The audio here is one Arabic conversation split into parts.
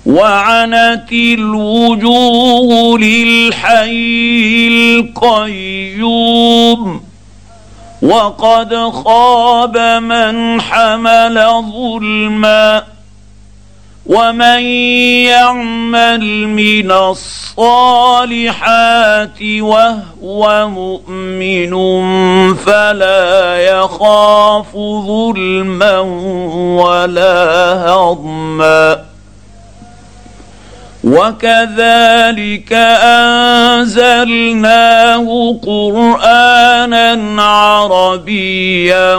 وعنت الوجوه للحي القيوم وقد خاب من حمل ظلما ومن يعمل من الصالحات وهو مؤمن فلا يخاف ظلما ولا هضما وكذلك أنزلناه قرآنا عربيا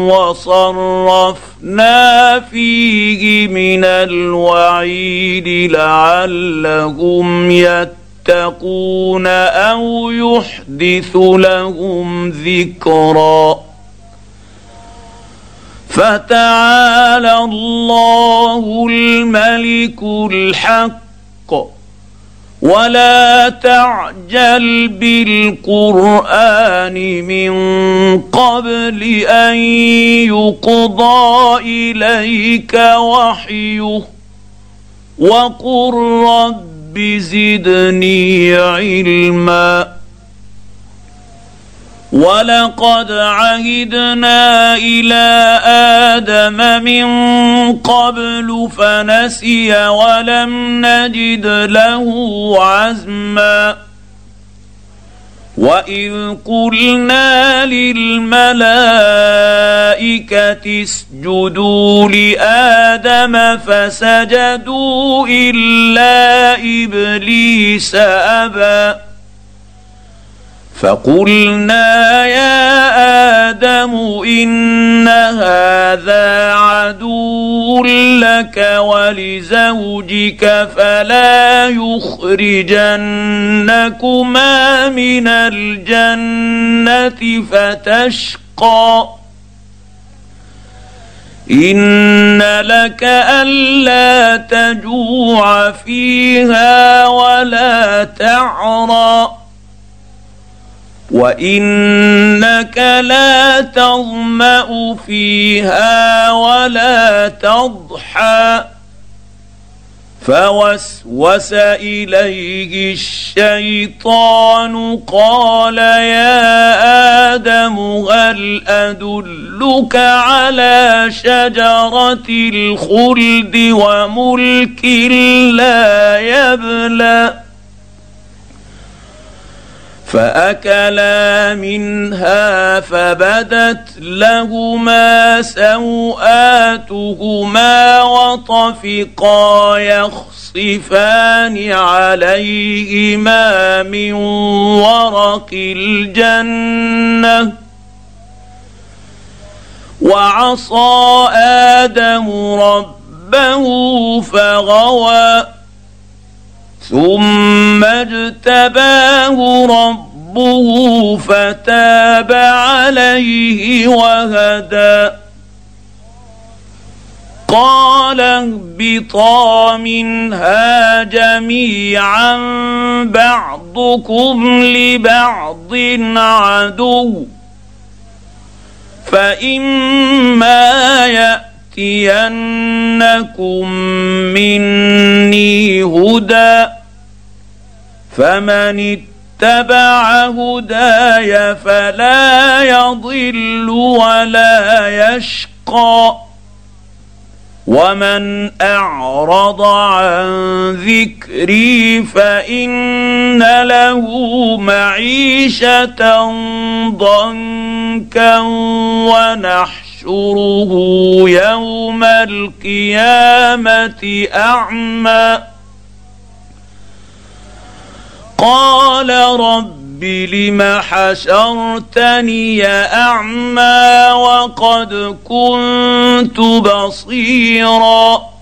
وصرفنا فيه من الوعيد لعلهم يتقون أو يحدث لهم ذكرا فتعالى الله الملك الحق ولا تعجل بالقرآن من قبل أن يقضى إليك وحيه وقل رب زدني علما ولقد عهدنا إلى آدم من قبل فنسي ولم نجد له عزما وإذ قلنا للملائكة اسجدوا لآدم فسجدوا إلا إبليس أبى فقلنا يا آدم إن هذا عدو لك ولزوجك فلا يخرجنكما من الجنة فتشقى إن لك ألا تجوع فيها ولا تعرى وإنك لا تظمأ فيها ولا تضحى فوسوس إليه الشيطان قال يا آدم هل أدلك على شجرة الخلد وملك لا يبلى فأكلا منها فبدت لهما سوآتهما وطفقا يخصفان عليهما من ورق الجنة وعصى آدم ربه فغوى ثم اجتباه ربه فتاب عليه وهدى قال اهبطا منها جميعا بعضكم لبعض عدو فإما يأتينكم مني هدى فمن اتبع هداي فلا يضل ولا يشقى ومن أعرض عن ذكري فإن له معيشة ضنكا ونحشره يوم القيامة أعمى قال رب لم حشرتني أعمى وقد كنت بصيرا